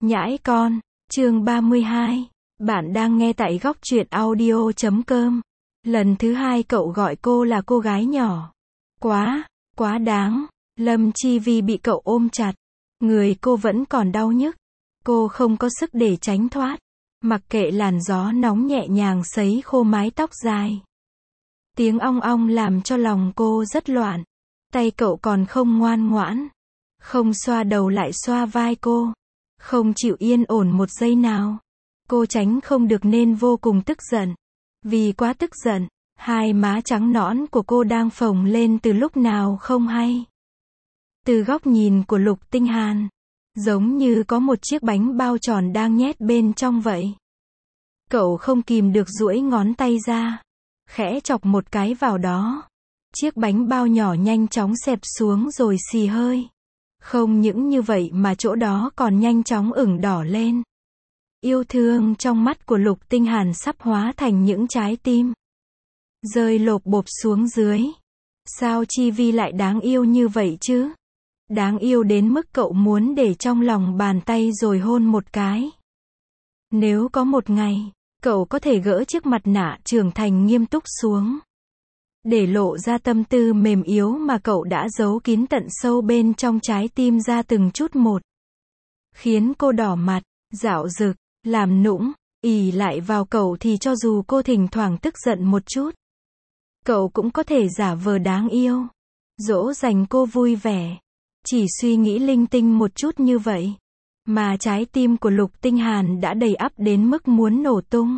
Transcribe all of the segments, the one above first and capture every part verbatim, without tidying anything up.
Nhãi con, chương ba mươi hai. Bạn đang nghe tại góc truyện audio chấm com. Lần thứ hai cậu gọi cô là cô gái nhỏ. Quá, quá đáng. Lâm Chi Vi bị cậu ôm chặt. Người cô vẫn còn đau nhức. Cô không có sức để tránh thoát. Mặc kệ làn gió nóng nhẹ nhàng sấy khô mái tóc dài. Tiếng ong ong làm cho lòng cô rất loạn. Tay cậu còn không ngoan ngoãn. Không xoa đầu lại xoa vai cô. Không chịu yên ổn một giây nào. Cô tránh không được nên vô cùng tức giận. Vì quá tức giận, hai má trắng nõn của cô đang phồng lên từ lúc nào không hay. Từ góc nhìn của Lục Tinh Hàn, giống như có một chiếc bánh bao tròn đang nhét bên trong vậy. Cậu không kìm được duỗi ngón tay ra, khẽ chọc một cái vào đó. Chiếc bánh bao nhỏ nhanh chóng xẹp xuống rồi xì hơi. Không những như vậy mà chỗ đó còn nhanh chóng ửng đỏ lên. Yêu thương trong mắt của Lục Tinh Hàn sắp hóa thành những trái tim. Rơi lộp bộp xuống dưới. Sao Chi Vi lại đáng yêu như vậy chứ? Đáng yêu đến mức cậu muốn để trong lòng bàn tay rồi hôn một cái. Nếu có một ngày, cậu có thể gỡ chiếc mặt nạ trưởng thành nghiêm túc xuống. Để lộ ra tâm tư mềm yếu mà cậu đã giấu kín tận sâu bên trong trái tim ra từng chút một. Khiến cô đỏ mặt, dạo dực, làm nũng, ỉ lại vào cậu thì cho dù cô thỉnh thoảng tức giận một chút. Cậu cũng có thể giả vờ đáng yêu. Dỗ dành cô vui vẻ. Chỉ suy nghĩ linh tinh một chút như vậy. Mà trái tim của Lục Tinh Hàn đã đầy ắp đến mức muốn nổ tung.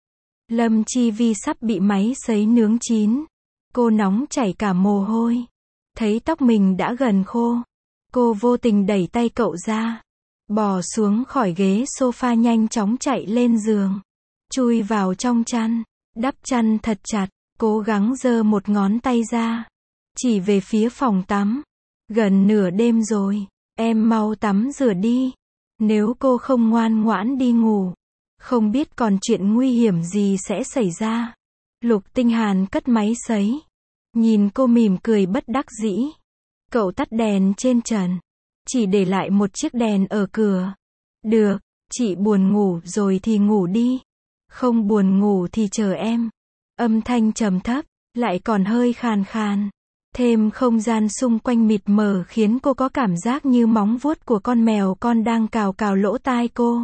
Lâm Chi Vi sắp bị máy sấy nướng chín. Cô nóng chảy cả mồ hôi. Thấy tóc mình đã gần khô. Cô vô tình đẩy tay cậu ra. Bò xuống khỏi ghế sofa nhanh chóng chạy lên giường. Chui vào trong chăn. Đắp chăn thật chặt. Cố gắng giơ một ngón tay ra. Chỉ về phía phòng tắm. Gần nửa đêm rồi. Em mau tắm rửa đi. Nếu cô không ngoan ngoãn đi ngủ. Không biết còn chuyện nguy hiểm gì sẽ xảy ra. Lục Tinh Hàn cất máy sấy. Nhìn cô mỉm cười bất đắc dĩ. Cậu tắt đèn trên trần. Chỉ để lại một chiếc đèn ở cửa. Được, chị buồn ngủ rồi thì ngủ đi. Không buồn ngủ thì chờ em. Âm thanh trầm thấp, lại còn hơi khàn khàn. Thêm không gian xung quanh mịt mờ khiến cô có cảm giác như móng vuốt của con mèo con đang cào cào lỗ tai cô.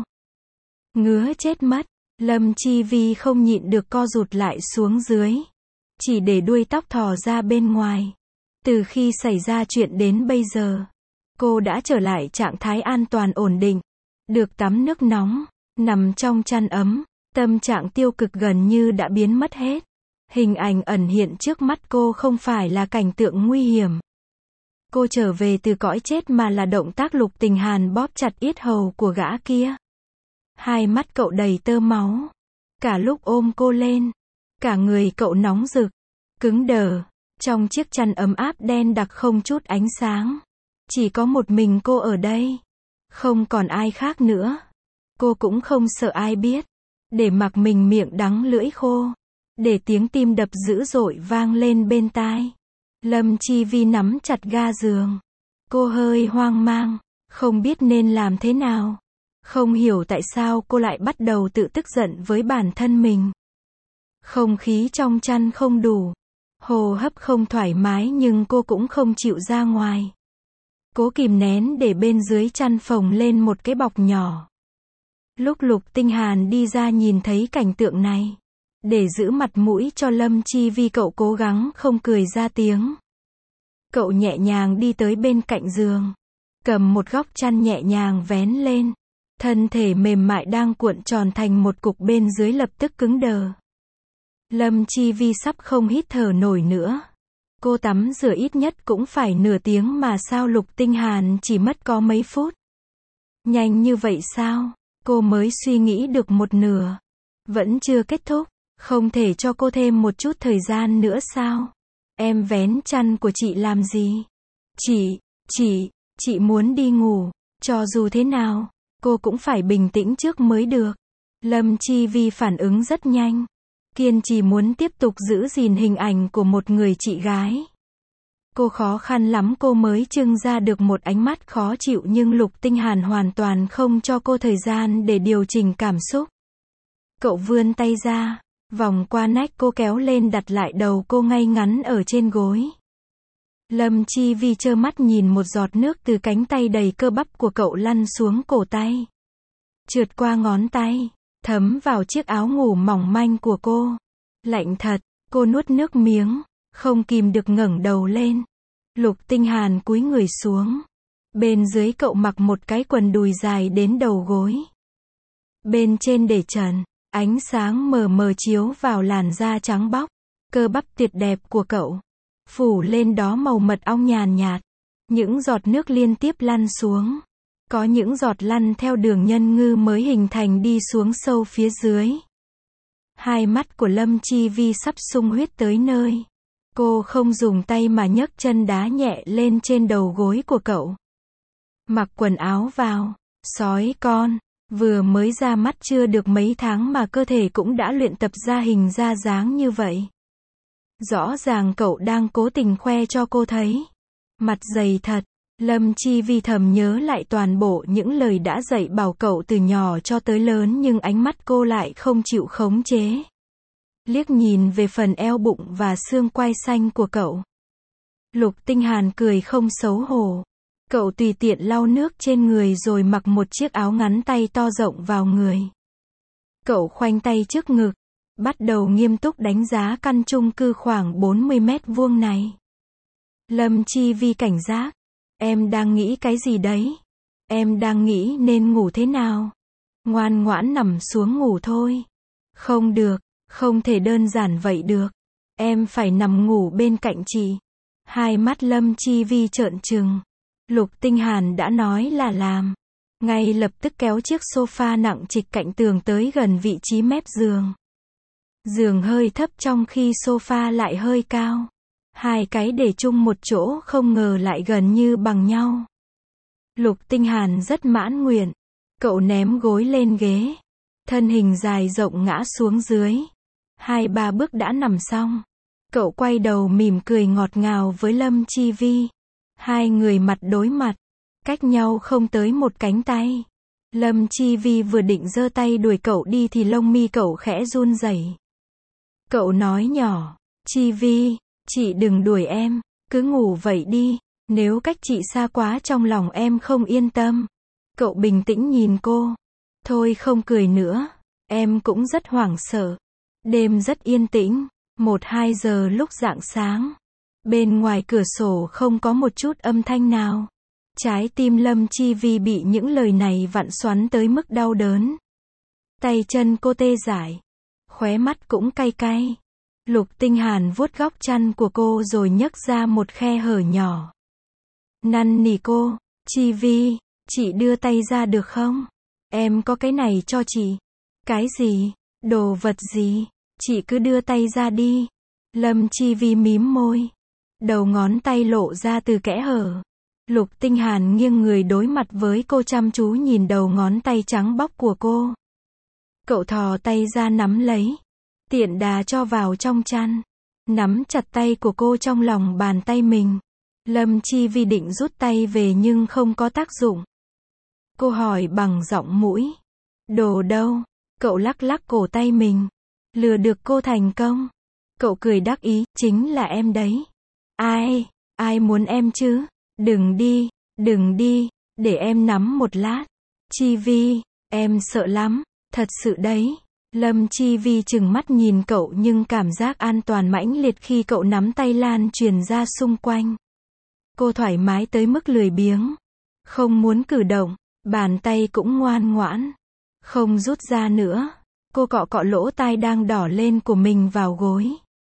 Ngứa chết mất. Lâm Chi Vi không nhịn được co rụt lại xuống dưới. Chỉ để đuôi tóc thò ra bên ngoài. Từ khi xảy ra chuyện đến bây giờ, cô đã trở lại trạng thái an toàn ổn định. Được tắm nước nóng, nằm trong chăn ấm, tâm trạng tiêu cực gần như đã biến mất hết. Hình ảnh ẩn hiện trước mắt cô không phải là cảnh tượng nguy hiểm. Cô trở về từ cõi chết mà là động tác Lục Tinh Hàn bóp chặt yết hầu của gã kia. Hai mắt cậu đầy tơ máu. Cả lúc ôm cô lên, cả người cậu nóng rực, cứng đờ, trong chiếc chăn ấm áp đen đặc không chút ánh sáng. Chỉ có một mình cô ở đây. Không còn ai khác nữa. Cô cũng không sợ ai biết. Để mặc mình miệng đắng lưỡi khô. Để tiếng tim đập dữ dội vang lên bên tai. Lâm Chi Vi nắm chặt ga giường. Cô hơi hoang mang, không biết nên làm thế nào. Không hiểu tại sao cô lại bắt đầu tự tức giận với bản thân mình. Không khí trong chăn không đủ. Hô hấp không thoải mái nhưng cô cũng không chịu ra ngoài. Cố kìm nén để bên dưới chăn phồng lên một cái bọc nhỏ. Lúc Lục Tinh Hàn đi ra nhìn thấy cảnh tượng này. Để giữ mặt mũi cho Lâm Chi Vi cậu cố gắng không cười ra tiếng. Cậu nhẹ nhàng đi tới bên cạnh giường. Cầm một góc chăn nhẹ nhàng vén lên. Thân thể mềm mại đang cuộn tròn thành một cục bên dưới lập tức cứng đờ. Lâm Chi Vi sắp không hít thở nổi nữa. Cô tắm rửa ít nhất cũng phải nửa tiếng mà sao Lục Tinh Hàn chỉ mất có mấy phút. Nhanh như vậy sao? Cô mới suy nghĩ được một nửa. Vẫn chưa kết thúc. Không thể cho cô thêm một chút thời gian nữa sao? Em vén chăn của chị làm gì? Chị, chị, chị muốn đi ngủ. Cho dù thế nào, cô cũng phải bình tĩnh trước mới được. Lâm Chi Vi phản ứng rất nhanh. Kiên trì muốn tiếp tục giữ gìn hình ảnh của một người chị gái. Cô khó khăn lắm cô mới trưng ra được một ánh mắt khó chịu nhưng Lục Tinh Hàn hoàn toàn không cho cô thời gian để điều chỉnh cảm xúc. Cậu vươn tay ra, vòng qua nách cô kéo lên đặt lại đầu cô ngay ngắn ở trên gối. Lâm Chi Vi trơ mắt nhìn một giọt nước từ cánh tay đầy cơ bắp của cậu lăn xuống cổ tay. Trượt qua ngón tay, thấm vào chiếc áo ngủ mỏng manh của cô. Lạnh thật, cô nuốt nước miếng, không kìm được ngẩng đầu lên. Lục Tinh Hàn cúi người xuống. Bên dưới cậu mặc một cái quần đùi dài đến đầu gối. Bên trên để trần, ánh sáng mờ mờ chiếu vào làn da trắng bóc, cơ bắp tuyệt đẹp của cậu. Phủ lên đó màu mật ong nhàn nhạt. Những giọt nước liên tiếp lăn xuống. Có những giọt lăn theo đường nhân ngư mới hình thành đi xuống sâu phía dưới. Hai mắt của Lâm Chi Vi sắp sung huyết tới nơi. Cô không dùng tay mà nhấc chân đá nhẹ lên trên đầu gối của cậu. Mặc quần áo vào, sói con, vừa mới ra mắt chưa được mấy tháng mà cơ thể cũng đã luyện tập ra hình ra dáng như vậy. Rõ ràng cậu đang cố tình khoe cho cô thấy. Mặt dày thật, Lâm Chi Vi thầm nhớ lại toàn bộ những lời đã dạy bảo cậu từ nhỏ cho tới lớn nhưng ánh mắt cô lại không chịu khống chế. Liếc nhìn về phần eo bụng và xương quai xanh của cậu. Lục Tinh Hàn cười không xấu hổ. Cậu tùy tiện lau nước trên người rồi mặc một chiếc áo ngắn tay to rộng vào người. Cậu khoanh tay trước ngực, bắt đầu nghiêm túc đánh giá căn chung cư khoảng bốn mươi mét vuông này. Lâm Chi Vi cảnh giác. Em đang nghĩ cái gì đấy? Em đang nghĩ nên ngủ thế nào? Ngoan ngoãn nằm xuống ngủ thôi. Không được, không thể đơn giản vậy được. Em phải nằm ngủ bên cạnh chị. Hai mắt Lâm Chi Vi trợn trừng. Lục Tinh Hàn đã nói là làm. Ngay lập tức kéo chiếc sofa nặng trịch cạnh tường tới gần vị trí mép giường. Giường hơi thấp trong khi sofa lại hơi cao. Hai cái để chung một chỗ không ngờ lại gần như bằng nhau. Lục Tinh Hàn rất mãn nguyện. Cậu ném gối lên ghế. Thân hình dài rộng ngã xuống dưới. Hai ba bước đã nằm xong. Cậu quay đầu mỉm cười ngọt ngào với Lâm Chi Vi. Hai người mặt đối mặt. Cách nhau không tới một cánh tay. Lâm Chi Vi vừa định giơ tay đuổi cậu đi thì lông mi cậu khẽ run rẩy. Cậu nói nhỏ. Chi Vi, chị đừng đuổi em. Cứ ngủ vậy đi. Nếu cách chị xa quá trong lòng em không yên tâm. Cậu bình tĩnh nhìn cô. Thôi không cười nữa. Em cũng rất hoảng sợ. Đêm rất yên tĩnh. Một hai giờ lúc rạng sáng. Bên ngoài cửa sổ không có một chút âm thanh nào. Trái tim Lâm Chi Vi bị những lời này vặn xoắn tới mức đau đớn. Tay chân cô tê dại. Khóe mắt cũng cay cay. Lục Tinh Hàn vuốt góc chăn của cô rồi nhấc ra một khe hở nhỏ. Năn nỉ cô. Chi Vi, chị đưa tay ra được không? Em có cái này cho chị. Cái gì? Đồ vật gì? Chị cứ đưa tay ra đi. Lâm Chi Vi mím môi. Đầu ngón tay lộ ra từ kẽ hở. Lục Tinh Hàn nghiêng người đối mặt với cô chăm chú nhìn đầu ngón tay trắng bóc của cô. Cậu thò tay ra nắm lấy. Tiện đà cho vào trong chăn. Nắm chặt tay của cô trong lòng bàn tay mình. Lâm Chi Vi định rút tay về nhưng không có tác dụng. Cô hỏi bằng giọng mũi. Đồ đâu? Cậu lắc lắc cổ tay mình. Lừa được cô thành công. Cậu cười đắc ý, chính là em đấy. Ai? Ai muốn em chứ? Đừng đi, đừng đi, để em nắm một lát. Chi Vi, em sợ lắm, thật sự đấy. Lâm Chi Vi trừng mắt nhìn cậu nhưng cảm giác an toàn mãnh liệt khi cậu nắm tay lan truyền ra xung quanh. Cô thoải mái tới mức lười biếng. Không muốn cử động, bàn tay cũng ngoan ngoãn. Không rút ra nữa. Cô cọ cọ lỗ tai đang đỏ lên của mình vào gối.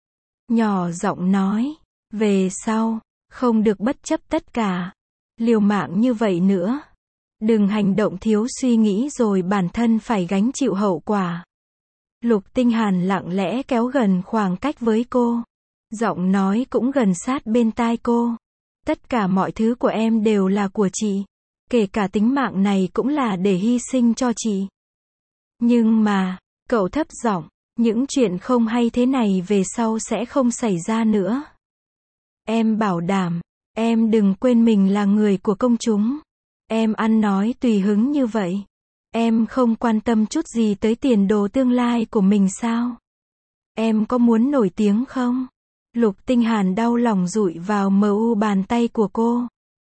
Nhỏ giọng nói, về sau, không được bất chấp tất cả. Liều mạng như vậy nữa. Đừng hành động thiếu suy nghĩ rồi bản thân phải gánh chịu hậu quả. Lục Tinh Hàn lặng lẽ kéo gần khoảng cách với cô. Giọng nói cũng gần sát bên tai cô. Tất cả mọi thứ của em đều là của chị. Kể cả tính mạng này cũng là để hy sinh cho chị. Nhưng mà, cậu thấp giọng, những chuyện không hay thế này về sau sẽ không xảy ra nữa. Em bảo đảm, em đừng quên mình là người của công chúng. Em ăn nói tùy hứng như vậy. Em không quan tâm chút gì tới tiền đồ tương lai của mình sao? Em có muốn nổi tiếng không? Lục Tinh Hàn đau lòng dụi vào mờ u bàn tay của cô.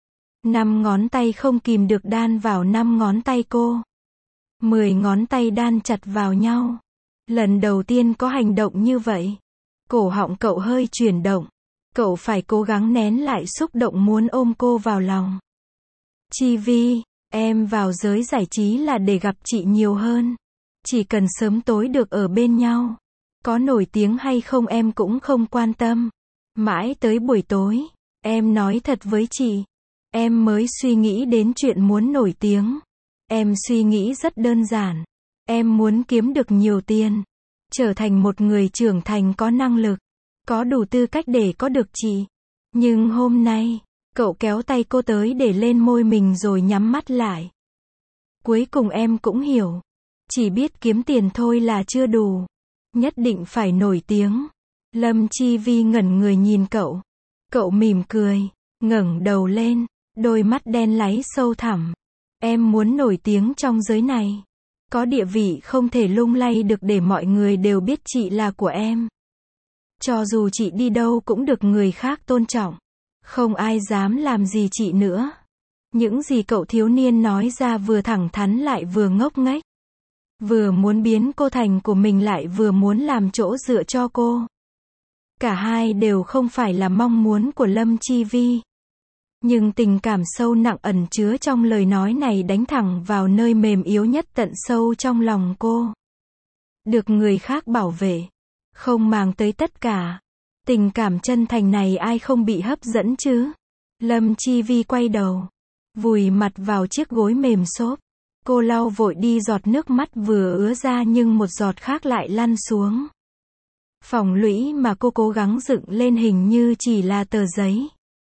Năm ngón tay không kìm được đan vào năm ngón tay cô. Mười ngón tay đan chặt vào nhau. Lần đầu tiên có hành động như vậy. Cổ họng cậu hơi chuyển động. Cậu phải cố gắng nén lại xúc động muốn ôm cô vào lòng. Chi Vi, em vào giới giải trí là để gặp chị nhiều hơn. Chỉ cần sớm tối được ở bên nhau. Có nổi tiếng hay không em cũng không quan tâm. Mãi tới buổi tối, em nói thật với chị. Em mới suy nghĩ đến chuyện muốn nổi tiếng. Em suy nghĩ rất đơn giản. Em muốn kiếm được nhiều tiền. Trở thành một người trưởng thành có năng lực. Có đủ tư cách để có được chị. Nhưng hôm nay, cậu kéo tay cô tới để lên môi mình rồi nhắm mắt lại. Cuối cùng em cũng hiểu. Chỉ biết kiếm tiền thôi là chưa đủ. Nhất định phải nổi tiếng. Lâm Chi Vi ngẩn người nhìn cậu. Cậu mỉm cười, ngẩng đầu lên, đôi mắt đen láy sâu thẳm. Em muốn nổi tiếng trong giới này. Có địa vị không thể lung lay được để mọi người đều biết chị là của em. Cho dù chị đi đâu cũng được người khác tôn trọng. Không ai dám làm gì chị nữa. Những gì cậu thiếu niên nói ra vừa thẳng thắn lại vừa ngốc nghếch. Vừa muốn biến cô thành của mình lại vừa muốn làm chỗ dựa cho cô. Cả hai đều không phải là mong muốn của Lâm Chi Vi. Nhưng tình cảm sâu nặng ẩn chứa trong lời nói này đánh thẳng vào nơi mềm yếu nhất tận sâu trong lòng cô. Được người khác bảo vệ. Không mang tới tất cả. Tình cảm chân thành này ai không bị hấp dẫn chứ? Lâm Chi Vi quay đầu. Vùi mặt vào chiếc gối mềm xốp. Cô lau vội đi giọt nước mắt vừa ứa ra nhưng một giọt khác lại lăn xuống. Phòng lũy mà cô cố gắng dựng lên hình như chỉ là tờ giấy.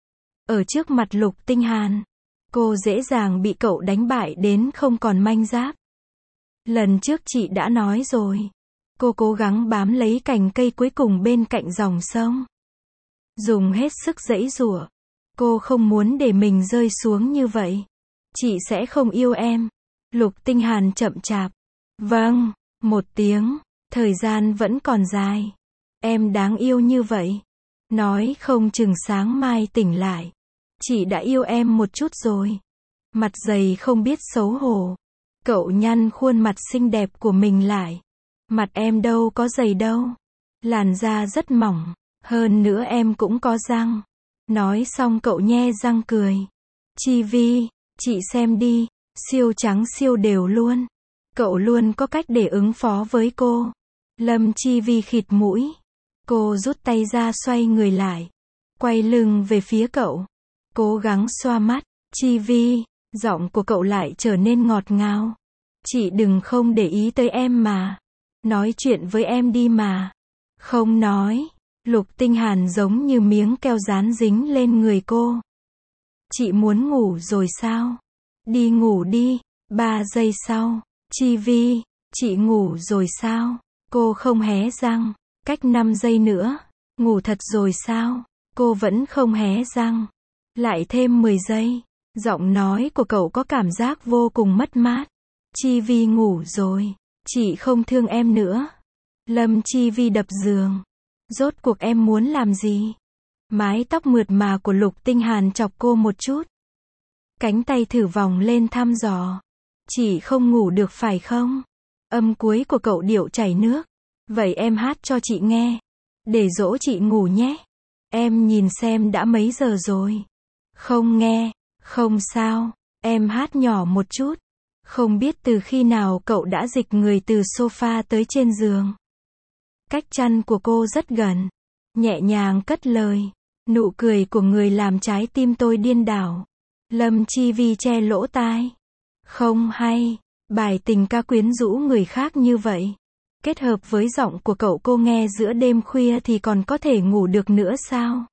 Ở trước mặt Lục Tinh Hàn, cô dễ dàng bị cậu đánh bại đến không còn manh giáp. Lần trước chị đã nói rồi. Cô cố gắng bám lấy cành cây cuối cùng bên cạnh dòng sông. Dùng hết sức giãy giụa. Cô không muốn để mình rơi xuống như vậy. Chị sẽ không yêu em. Lục Tinh Hàn chậm chạp. Vâng, một tiếng. Thời gian vẫn còn dài. Em đáng yêu như vậy. Nói không chừng sáng mai tỉnh lại. Chị đã yêu em một chút rồi. Mặt dày không biết xấu hổ. Cậu nhăn khuôn mặt xinh đẹp của mình lại. Mặt em đâu có dày đâu. Làn da rất mỏng. Hơn nữa em cũng có răng. Nói xong cậu nhe răng cười. Chi Vi, chị xem đi. Siêu trắng siêu đều luôn. Cậu luôn có cách để ứng phó với cô. Lâm Chi Vi khịt mũi. Cô rút tay ra xoay người lại. Quay lưng về phía cậu. Cố gắng xoa mắt. Chi Vi, giọng của cậu lại trở nên ngọt ngào. Chị đừng không để ý tới em mà. Nói chuyện với em đi mà. Không nói. Lục Tinh Hàn giống như miếng keo dán dính lên người cô. Chị muốn ngủ rồi sao? Đi ngủ đi. Ba giây sau. Chi Vi, chị ngủ rồi sao? Cô không hé răng. Cách năm giây nữa. Ngủ thật rồi sao? Cô vẫn không hé răng. Lại thêm mười giây. Giọng nói của cậu có cảm giác vô cùng mất mát. Chi Vi ngủ rồi. Chị không thương em nữa. Lâm Chi Vi đập giường. Rốt cuộc em muốn làm gì? Mái tóc mượt mà của Lục Tinh Hàn chọc cô một chút. Cánh tay thử vòng lên thăm dò. Chị không ngủ được phải không? Âm cuối của cậu điệu chảy nước. Vậy em hát cho chị nghe. Để dỗ chị ngủ nhé. Em nhìn xem đã mấy giờ rồi. Không nghe. Không sao. Em hát nhỏ một chút. Không biết từ khi nào cậu đã dịch người từ sofa tới trên giường. Cách chăn của cô rất gần. Nhẹ nhàng cất lời. Nụ cười của người làm trái tim tôi điên đảo. Lâm Chi Vi che lỗ tai. Không hay. Bài tình ca quyến rũ người khác như vậy. Kết hợp với giọng của cậu cô nghe giữa đêm khuya thì còn có thể ngủ được nữa sao?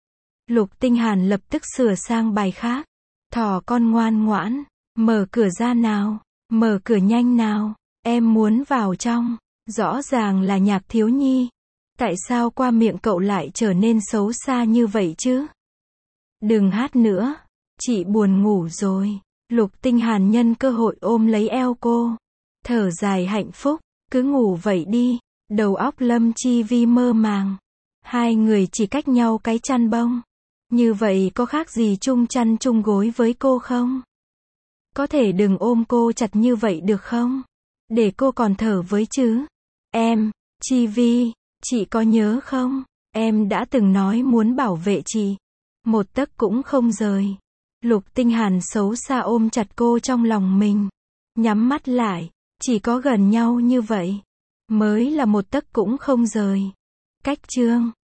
Lục Tinh Hàn lập tức sửa sang bài khác. Thỏ con ngoan ngoãn. Mở cửa ra nào. Mở cửa nhanh nào. Em muốn vào trong. Rõ ràng là nhạc thiếu nhi. Tại sao qua miệng cậu lại trở nên xấu xa như vậy chứ? Đừng hát nữa. Chị buồn ngủ rồi. Lục Tinh Hàn nhân cơ hội ôm lấy eo cô. Thở dài hạnh phúc. Cứ ngủ vậy đi. Đầu óc Lâm Chi Vi mơ màng. Hai người chỉ cách nhau cái chăn bông. Như vậy có khác gì chung chăn chung gối với cô không? Có thể đừng ôm cô chặt như vậy được không? Để cô còn thở với chứ. Em, Chi Vi, chị có nhớ không? Em đã từng nói muốn bảo vệ chị. Một tấc cũng không rời. Lục Tinh Hàn xấu xa ôm chặt cô trong lòng mình. Nhắm mắt lại. Chỉ có gần nhau như vậy. Mới là một tấc cũng không rời. Cách chương